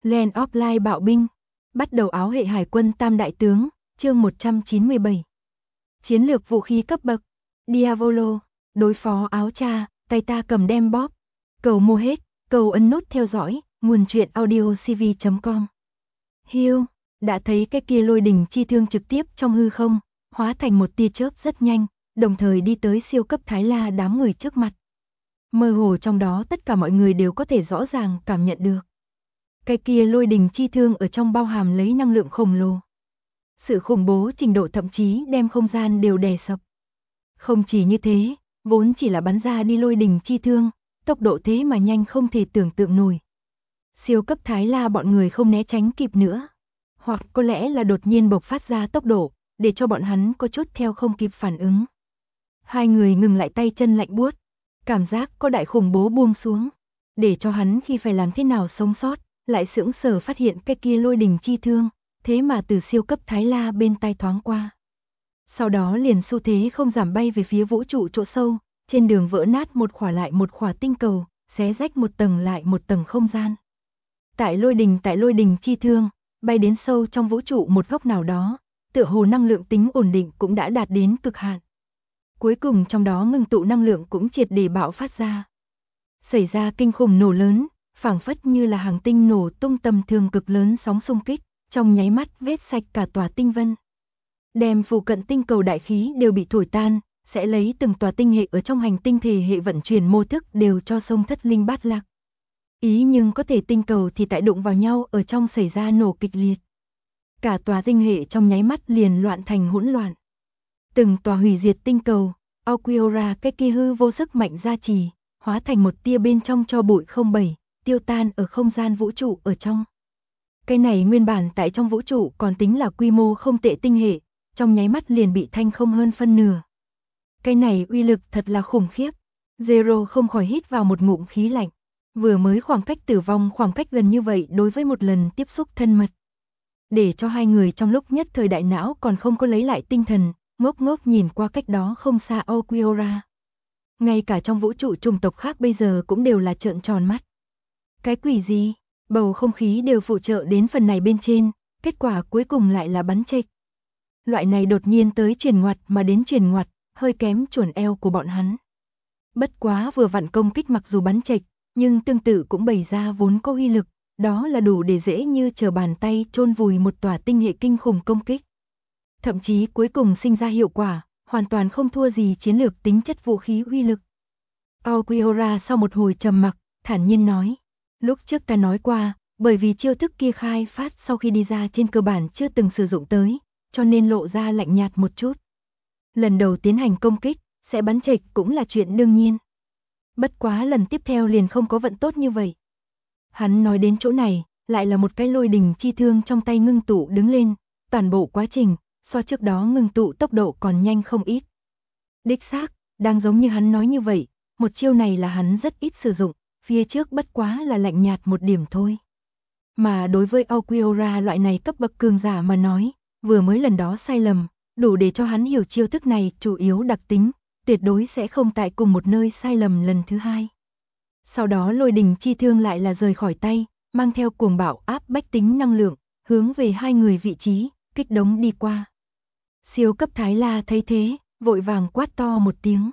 Land of Light bạo binh. Bắt đầu áo hệ hải quân tam đại tướng, chương 197. Chiến lược vũ khí cấp bậc. Diavolo, đối phó áo cha, tay ta cầm đem bóp. Cầu mua hết, cầu ấn nút theo dõi, nguồn truyện audio cv.com. Hiu, đã thấy cái kia lôi đỉnh chi thương trực tiếp trong hư không, hóa thành một tia chớp rất nhanh, đồng thời đi tới siêu cấp Thái La đám người trước mặt. Mơ hồ trong đó tất cả mọi người đều có thể rõ ràng cảm nhận được. Cái kia lôi đỉnh chi thương ở trong bao hàm lấy năng lượng khổng lồ. Sự khủng bố trình độ thậm chí đem không gian đều đè sập. Không chỉ như thế, vốn chỉ là bắn ra đi lôi đỉnh chi thương, tốc độ thế mà nhanh không thể tưởng tượng nổi. Siêu cấp Thái La bọn người không né tránh kịp nữa. Hoặc có lẽ là đột nhiên bộc phát ra tốc độ, để cho bọn hắn có chút theo không kịp phản ứng. Hai người ngừng lại tay chân lạnh buốt, cảm giác có đại khủng bố buông xuống, để cho hắn khi phải làm thế nào sống sót, lại sững sờ phát hiện cái kia lôi đỉnh chi thương, thế mà từ siêu cấp Thái La bên tai thoáng qua. Sau đó liền xu thế không giảm bay về phía vũ trụ chỗ sâu, trên đường vỡ nát một khỏa lại một khỏa tinh cầu, xé rách một tầng lại một tầng không gian. Tại lôi đỉnh chi thương, bay đến sâu trong vũ trụ một góc nào đó, tựa hồ năng lượng tính ổn định cũng đã đạt đến cực hạn. Cuối cùng trong đó ngưng tụ năng lượng cũng triệt để bạo phát ra. Xảy ra kinh khủng nổ lớn, phảng phất như là hàng tinh nổ tung tầm thường cực lớn sóng xung kích, trong nháy mắt vết sạch cả tòa tinh vân. Đem phụ cận tinh cầu đại khí đều bị thổi tan, sẽ lấy từng tòa tinh hệ ở trong hành tinh thể hệ vận chuyển mô thức đều cho sông thất linh bát lạc. Ý nhưng có thể tinh cầu thì tại đụng vào nhau ở trong xảy ra nổ kịch liệt. Cả tòa tinh hệ trong nháy mắt liền loạn thành hỗn loạn. Từng tòa hủy diệt tinh cầu, Aokiora cái kia hư vô sức mạnh gia trì, hóa thành một tia bên trong cho bụi không bảy, tiêu tan ở không gian vũ trụ ở trong. Cái này nguyên bản tại trong vũ trụ còn tính là quy mô không tệ tinh hệ, trong nháy mắt liền bị thanh không hơn phân nửa. Cái này uy lực thật là khủng khiếp. Zero không khỏi hít vào một ngụm khí lạnh. Vừa mới khoảng cách tử vong khoảng cách gần như vậy đối với một lần tiếp xúc thân mật. Để cho hai người trong lúc nhất thời đại não còn không có lấy lại tinh thần, ngốc ngốc nhìn qua cách đó không xa Aokiora. Ngay cả trong vũ trụ chủng tộc khác bây giờ cũng đều là trợn tròn mắt. Cái quỷ gì? Bầu không khí đều phụ trợ đến phần này bên trên, kết quả cuối cùng lại là bắn chệch. Loại này đột nhiên tới chuyển ngoặt mà đến chuyển ngoặt, hơi kém chuẩn eo của bọn hắn. Bất quá vừa vặn công kích mặc dù bắn chệch, nhưng tương tự cũng bày ra vốn có uy lực, đó là đủ để dễ như trở bàn tay chôn vùi một tòa tinh hệ kinh khủng công kích. Thậm chí cuối cùng sinh ra hiệu quả, hoàn toàn không thua gì chiến lược tính chất vũ khí uy lực. Aokiora sau một hồi trầm mặc, thản nhiên nói, lúc trước ta nói qua, bởi vì chiêu thức kia khai phát sau khi đi ra trên cơ bản chưa từng sử dụng tới, cho nên lộ ra lạnh nhạt một chút. Lần đầu tiến hành công kích, sẽ bắn chệch cũng là chuyện đương nhiên. Bất quá lần tiếp theo liền không có vận tốt như vậy. Hắn nói đến chỗ này, lại là một cái lôi đỉnh chi thương trong tay ngưng tụ đứng lên, toàn bộ quá trình, so trước đó ngưng tụ tốc độ còn nhanh không ít. Đích xác, đang giống như hắn nói như vậy, một chiêu này là hắn rất ít sử dụng, phía trước bất quá là lạnh nhạt một điểm thôi. Mà đối với Aokiora loại này cấp bậc cường giả mà nói, vừa mới lần đó sai lầm, đủ để cho hắn hiểu chiêu thức này chủ yếu đặc tính, tuyệt đối sẽ không tại cùng một nơi sai lầm lần thứ hai. Sau đó lôi đỉnh chi thương lại là rời khỏi tay, mang theo cuồng bạo áp bách tính năng lượng, hướng về hai người vị trí, kích đống đi qua. Siêu cấp Thái La thấy thế, vội vàng quát to một tiếng.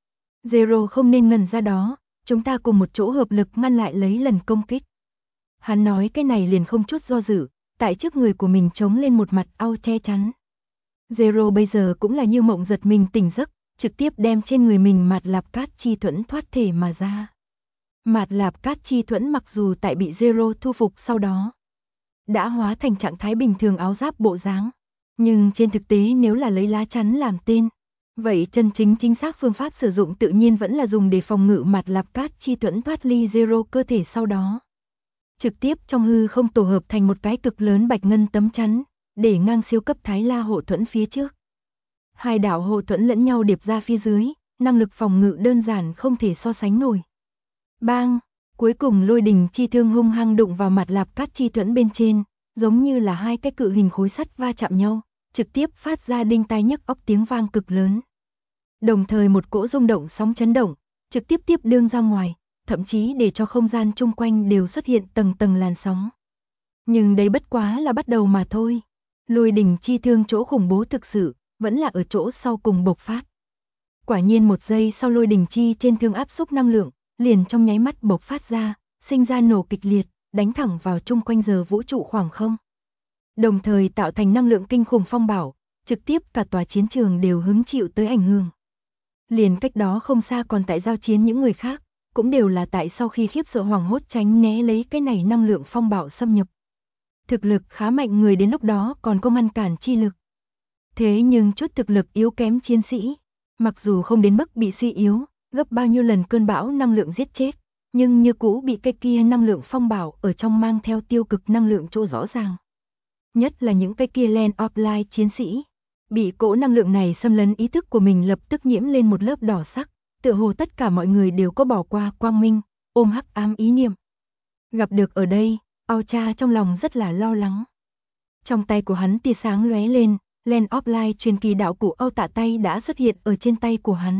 Zero không nên ngần ra đó, chúng ta cùng một chỗ hợp lực ngăn lại lấy lần công kích. Hắn nói cái này liền không chút do dự, tại trước người của mình chống lên một mặt ao che chắn. Zero bây giờ cũng là như mộng giật mình tỉnh giấc, trực tiếp đem trên người mình mạt lạp cát chi thuẫn thoát thể mà ra. Mạt lạp cát chi thuẫn mặc dù tại bị Zero thu phục sau đó, đã hóa thành trạng thái bình thường áo giáp bộ dáng, nhưng trên thực tế nếu là lấy lá chắn làm tên, vậy chân chính xác phương pháp sử dụng tự nhiên vẫn là dùng để phòng ngự mạt lạp cát chi thuẫn thoát ly Zero cơ thể sau đó. Trực tiếp trong hư không tổ hợp thành một cái cực lớn bạch ngân tấm chắn, để ngang siêu cấp Thái La hộ thuẫn phía trước. Hai đạo hộ thuẫn lẫn nhau điệp ra phía dưới, năng lực phòng ngự đơn giản không thể so sánh nổi. Bang, cuối cùng lôi đỉnh chi thương hung hăng đụng vào mặt lạp cát chi thuẫn bên trên, giống như là hai cái cự hình khối sắt va chạm nhau, trực tiếp phát ra đinh tai nhức óc tiếng vang cực lớn. Đồng thời một cỗ rung động sóng chấn động, trực tiếp đương ra ngoài, thậm chí để cho không gian chung quanh đều xuất hiện tầng tầng làn sóng. Nhưng đấy bất quá là bắt đầu mà thôi. Lôi đình chi thương chỗ khủng bố thực sự, vẫn là ở chỗ sau cùng bộc phát. Quả nhiên một giây sau lôi đình chi trên thương áp xúc năng lượng, liền trong nháy mắt bộc phát ra, sinh ra nổ kịch liệt, đánh thẳng vào chung quanh giờ vũ trụ khoảng không. Đồng thời tạo thành năng lượng kinh khủng phong bạo, trực tiếp cả tòa chiến trường đều hứng chịu tới ảnh hưởng. Liền cách đó không xa còn tại giao chiến những người khác, cũng đều là tại sau khi khiếp sợ hoảng hốt tránh né lấy cái này năng lượng phong bạo xâm nhập. Thực lực khá mạnh người đến lúc đó còn có ngăn cản chi lực. Thế nhưng chút thực lực yếu kém chiến sĩ, mặc dù không đến mức bị suy yếu, gấp bao nhiêu lần cơn bão năng lượng giết chết, nhưng như cũ bị cái kia năng lượng phong bạo ở trong mang theo tiêu cực năng lượng chỗ rõ ràng. Nhất là những cái kia Land of Light chiến sĩ, bị cỗ năng lượng này xâm lấn ý thức của mình lập tức nhiễm lên một lớp đỏ sắc, tựa hồ tất cả mọi người đều có bỏ qua quang minh, ôm hắc ám ý niệm. Gặp được ở đây, Ao Cha trong lòng rất là lo lắng. Trong tay của hắn tia sáng lóe lên, Land of Light truyền kỳ đạo cụ Ao Tạ tay đã xuất hiện ở trên tay của hắn.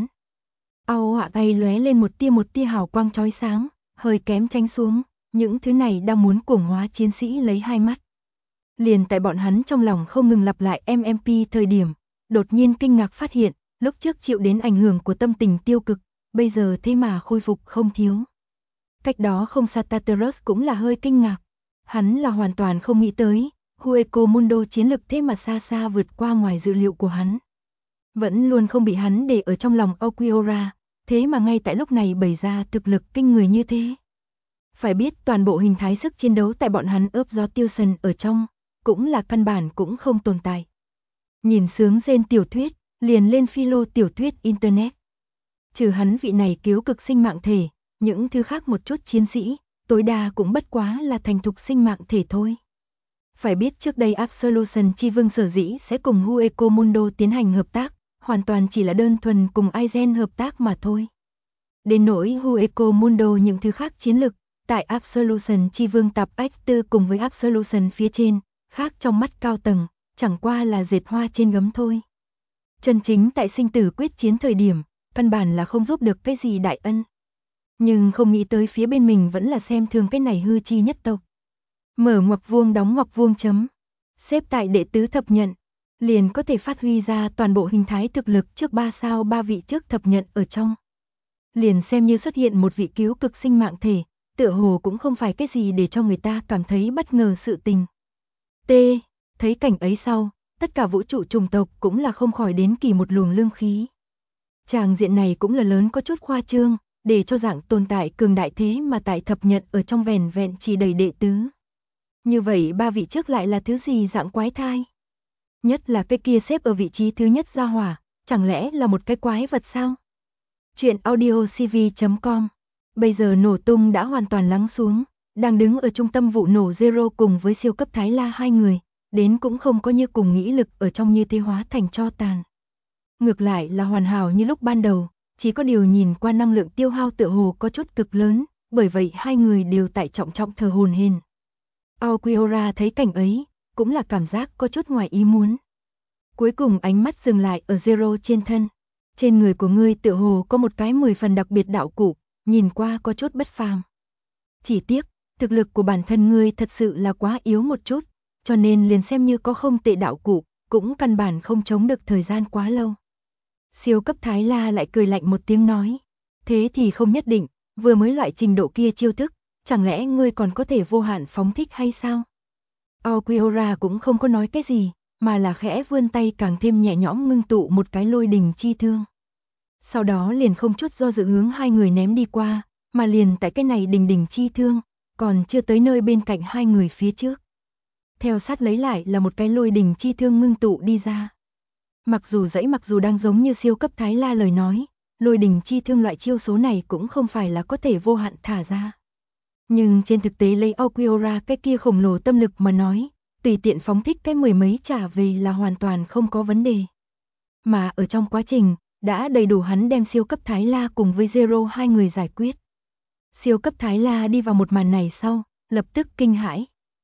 Ao Hạ tay lóe lên một tia hào quang chói sáng, hơi kém tránh xuống, những thứ này đang muốn cuồng hóa chiến sĩ lấy hai mắt. Liền tại bọn hắn trong lòng không ngừng lặp lại MMP thời điểm, đột nhiên kinh ngạc phát hiện, lúc trước chịu đến ảnh hưởng của tâm tình tiêu cực, bây giờ thế mà khôi phục không thiếu. Cách đó không xa Tartarus cũng là hơi kinh ngạc, hắn là hoàn toàn không nghĩ tới, Hueco Mundo chiến lực thế mà xa xa vượt qua ngoài dự liệu của hắn. Vẫn luôn không bị hắn để ở trong lòng Aquiora, thế mà ngay tại lúc này bày ra thực lực kinh người như thế. Phải biết toàn bộ hình thái sức chiến đấu tại bọn hắn ướp gió tiêu sần ở trong, cũng là căn bản cũng không tồn tại. Nhìn sướng rên tiểu thuyết, liền lên philo tiểu thuyết Internet. Trừ hắn vị này cứu cực sinh mạng thể, những thứ khác một chút chiến sĩ, tối đa cũng bất quá là thành thục sinh mạng thể thôi. Phải biết trước đây Absolution chi vương sở dĩ sẽ cùng Hueco Mundo tiến hành hợp tác, hoàn toàn chỉ là đơn thuần cùng Aizen hợp tác mà thôi. Đến nỗi Hueco Mundo những thứ khác chiến lực, tại Absolution chi vương tập X4 cùng với Absolution phía trên, khác trong mắt cao tầng, chẳng qua là dệt hoa trên gấm thôi. Chân chính tại sinh tử quyết chiến thời điểm, căn bản là không giúp được cái gì đại ân. Nhưng không nghĩ tới phía bên mình vẫn là xem thường cái này hư chi nhất tộc. Mở ngoặc vuông đóng ngoặc vuông chấm. Xếp tại đệ tứ thập nhận, liền có thể phát huy ra toàn bộ hình thái thực lực trước 3 sao 3 vị trước thập nhận ở trong. Liền xem như xuất hiện một vị cứu cực sinh mạng thể, tựa hồ cũng không phải cái gì để cho người ta cảm thấy bất ngờ sự tình. T. Thấy cảnh ấy sau, tất cả vũ trụ trùng tộc cũng là không khỏi đến kỳ một luồng lương khí. Tràng diện này cũng là lớn có chút khoa trương, để cho dạng tồn tại cường đại thế mà tại thập nhận ở trong vẻn vẹn chỉ đầy đệ tứ. Như vậy 3 vị trước lại là thứ gì dạng quái thai? Nhất là cái kia xếp ở vị trí thứ nhất ra hỏa, chẳng lẽ là một cái quái vật sao? Chuyện audiocv.com. Bây giờ nổ tung đã hoàn toàn lắng xuống, đang đứng ở trung tâm vụ nổ Zero cùng với siêu cấp Thái La hai người, đến cũng không có như cùng nghĩ lực ở trong như thế hóa thành tro tàn. Ngược lại là hoàn hảo như lúc ban đầu, chỉ có điều nhìn qua năng lượng tiêu hao tựa hồ có chút cực lớn, bởi vậy hai người đều tại trọng thờ hồn hển. Aquiora thấy cảnh ấy, cũng là cảm giác có chút ngoài ý muốn. Cuối cùng ánh mắt dừng lại ở Zero trên thân. Trên người của ngươi tựa hồ có một cái 10 phần đặc biệt đạo cụ, nhìn qua có chút bất phàm. Chỉ tiếc, thực lực của bản thân ngươi thật sự là quá yếu một chút, cho nên liền xem như có không tệ đạo cụ, cũng căn bản không chống được thời gian quá lâu. Siêu cấp Thái La lại cười lạnh một tiếng nói, thế thì không nhất định, vừa mới loại trình độ kia chiêu thức, chẳng lẽ ngươi còn có thể vô hạn phóng thích hay sao? Aquiora cũng không có nói cái gì, mà là khẽ vươn tay càng thêm nhẹ nhõm ngưng tụ một cái lôi đình chi thương. Sau đó liền không chút do dự hướng hai người ném đi qua, mà liền tại cái này đình chi thương, còn chưa tới nơi bên cạnh hai người phía trước. Theo sát lấy lại là một cái lôi đình chi thương ngưng tụ đi ra. Mặc dù đang giống như siêu cấp Thái La lời nói, lôi đình chi thương loại chiêu số này cũng không phải là có thể vô hạn thả ra. Nhưng trên thực tế lấy Aquiora cái kia khổng lồ tâm lực mà nói, tùy tiện phóng thích cái mười mấy trả về là hoàn toàn không có vấn đề. Mà ở trong quá trình, đã đầy đủ hắn đem siêu cấp Thái La cùng với Zero hai người giải quyết. Siêu cấp Thái La đi vào một màn này sau, lập tức kinh hãi.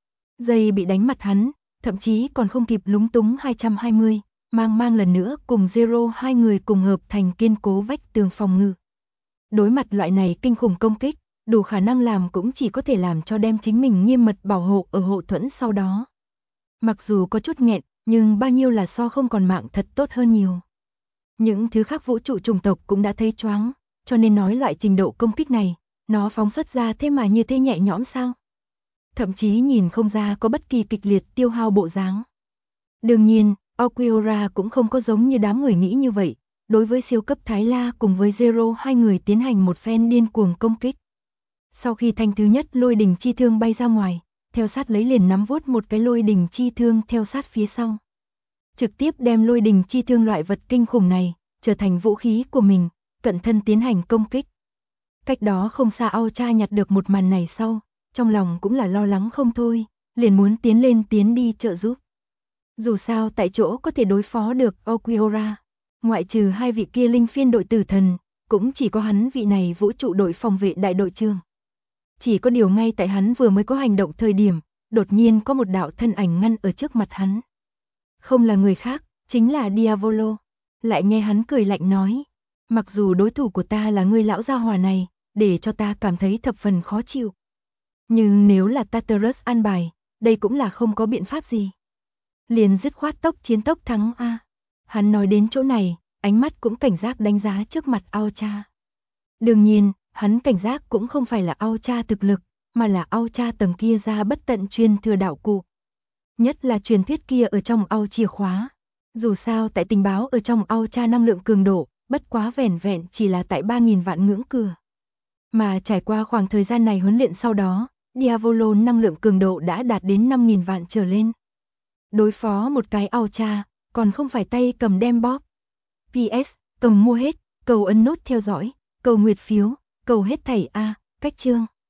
Dây bị đánh mặt hắn, thậm chí còn không kịp lúng túng 220, mang lần nữa cùng Zero hai người cùng hợp thành kiên cố vách tường phòng ngự. Đối mặt loại này kinh khủng công kích, đủ khả năng làm cũng chỉ có thể làm cho đem chính mình nghiêm mật bảo hộ ở hộ thuẫn sau đó. Mặc dù có chút nghẹn, nhưng bao nhiêu là so không còn mạng thật tốt hơn nhiều. Những thứ khác vũ trụ chủng tộc cũng đã thấy choáng, cho nên nói loại trình độ công kích này, nó phóng xuất ra thế mà như thế nhẹ nhõm sao? Thậm chí nhìn không ra có bất kỳ kịch liệt tiêu hao bộ dáng. Đương nhiên, Aokiora cũng không có giống như đám người nghĩ như vậy, đối với siêu cấp Thái La cùng với Zero hai người tiến hành một phen điên cuồng công kích. Sau khi thanh thứ nhất lôi đình chi thương bay ra ngoài, theo sát lấy liền nắm vuốt một cái lôi đình chi thương theo sát phía sau. Trực tiếp đem lôi đình chi thương loại vật kinh khủng này, trở thành vũ khí của mình, cận thân tiến hành công kích. Cách đó không xa Ao Cha nhặt được một màn này sau, trong lòng cũng là lo lắng không thôi, liền muốn tiến đi trợ giúp. Dù sao tại chỗ có thể đối phó được Aokiora, ngoại trừ hai vị kia linh phiên đội tử thần, cũng chỉ có hắn vị này vũ trụ đội phòng vệ đại đội trưởng. Chỉ có điều ngay tại hắn vừa mới có hành động thời điểm, đột nhiên có một đạo thân ảnh ngăn ở trước mặt hắn. Không là người khác, chính là Diavolo. Lại nghe hắn cười lạnh nói, mặc dù đối thủ của ta là ngươi lão gia hỏa này, để cho ta cảm thấy thập phần khó chịu. Nhưng nếu là Tartarus an bài, đây cũng là không có biện pháp gì. Liền dứt khoát tốc chiến tốc thắng a. Hắn nói đến chỗ này, ánh mắt cũng cảnh giác đánh giá trước mặt Ao Cha. Đương nhiên, hắn cảnh giác cũng không phải là Ao Cha thực lực, mà là Ao Cha tầng kia ra bất tận truyền thừa đạo cụ. Nhất là truyền thuyết kia ở trong Ao chìa khóa. Dù sao tại tình báo ở trong Ao Cha năng lượng cường độ, bất quá vẻn vẹn chỉ là tại 3.000 vạn ngưỡng cửa. Mà trải qua khoảng thời gian này huấn luyện sau đó, Diavolo năng lượng cường độ đã đạt đến 5.000 vạn trở lên. Đối phó một cái Ao Cha, còn không phải tay cầm đem bóp. PS, cầm mua hết, cầu ấn nút theo dõi, cầu nguyệt phiếu, cầu hết thảy a, cách chương.